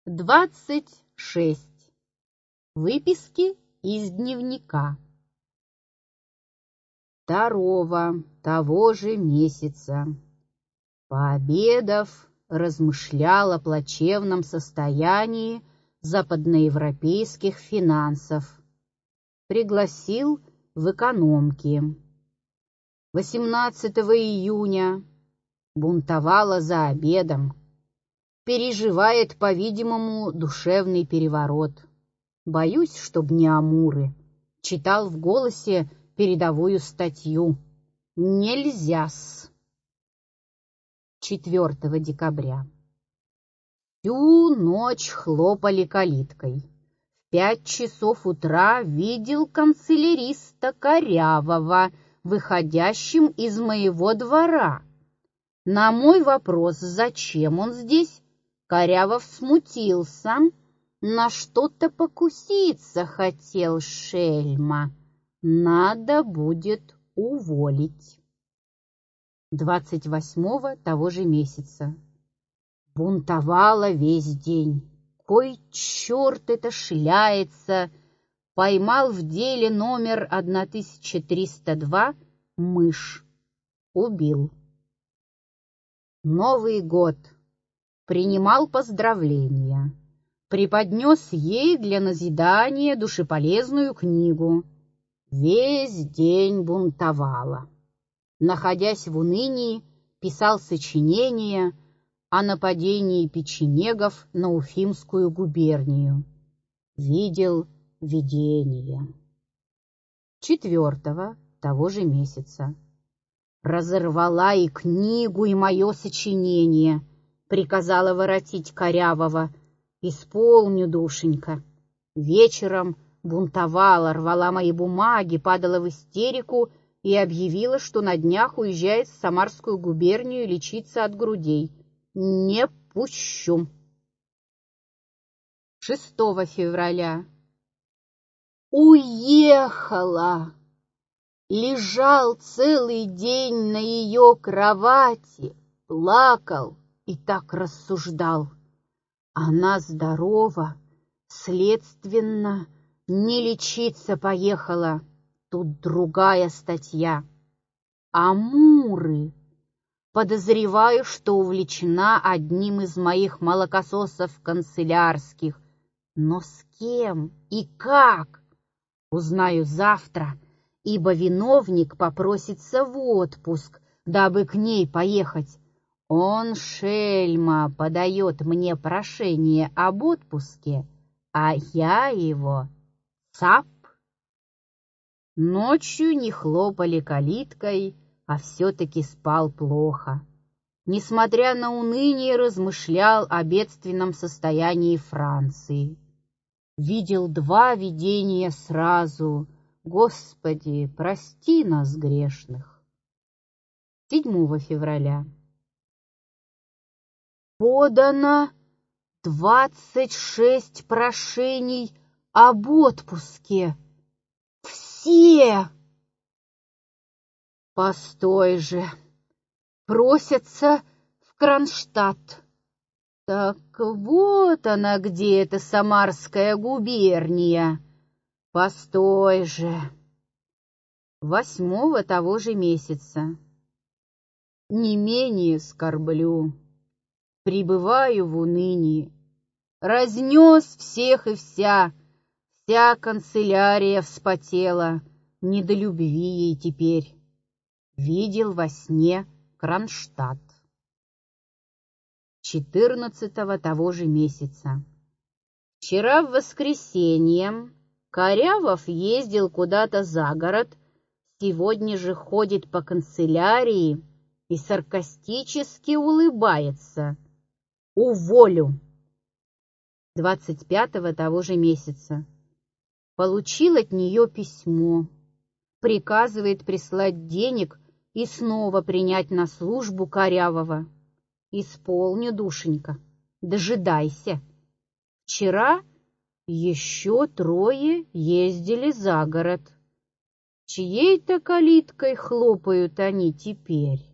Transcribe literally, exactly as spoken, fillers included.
двадцать шесть. Выписки из дневника. Второго того же месяца, пообедав, размышлял о плачевном состоянии западноевропейских финансов. Пригласил в экономки. восемнадцатого июня бунтовала за обедом. Переживает, по-видимому, душевный переворот. Боюсь, чтоб не амуры. Читал в «Голосе» передовую статью. Нельзя-с. четвёртого декабря. Всю ночь хлопали калиткой. В пять часов утра видел канцеляриста Корявого, выходящим из моего двора. На мой вопрос, зачем он здесь, Корявов смутился, на что-то покуситься хотел шельма. Надо будет уволить. двадцать восьмого того же месяца. Бунтовала весь день. Кой черт это шляется? Поймал в деле номер тысяча триста два мышь. Убил. Новый год. Принимал поздравления. Преподнес ей для назидания душеполезную книгу. Весь день бунтовала. Находясь в унынии, писал сочинения о нападении печенегов на Уфимскую губернию. Видел видение. Четвертого того же месяца. Разорвала и книгу, и мое сочинение. Приказала воротить Корявого. Исполню, душенька. Вечером бунтовала, рвала мои бумаги, падала в истерику и объявила, что на днях уезжает в Самарскую губернию лечиться от грудей. Не пущу. шестого февраля. Уехала. Лежал целый день на ее кровати, плакал и так рассуждал. Она здорова, следственно, не лечиться поехала. Тут другая статья. Амуры. Подозреваю, что увлечена одним из моих молокососов канцелярских. Но с кем и как? Узнаю завтра, ибо виновник попросится в отпуск, дабы к ней поехать. Он, шельма, подает мне прошение об отпуске, а я его цап. Ночью не хлопали калиткой, а все-таки спал плохо. Несмотря на уныние, размышлял о бедственном состоянии Франции. Видел два видения сразу. Господи, прости нас, грешных. седьмого февраля. Подано двадцать шесть прошений об отпуске. Все! Постой же, просятся в Кронштадт. Так вот она где, эта Самарская губерния. Постой же. Восьмого того же месяца. Не менее скорблю. Пребываю в унынии. Разнес всех и вся. Вся канцелярия вспотела. Не до любви ей теперь. Видел во сне Кронштадт. четырнадцатого того же месяца. Вчера в воскресенье Корявов ездил куда-то за город, сегодня же ходит по канцелярии и саркастически улыбается. Уволю. двадцать пятого того же месяца. Получил от нее письмо. Приказывает прислать денег и снова принять на службу Корявого. Исполню, душенька, дожидайся. Вчера еще трое ездили за город. Чьей-то калиткой хлопают они теперь.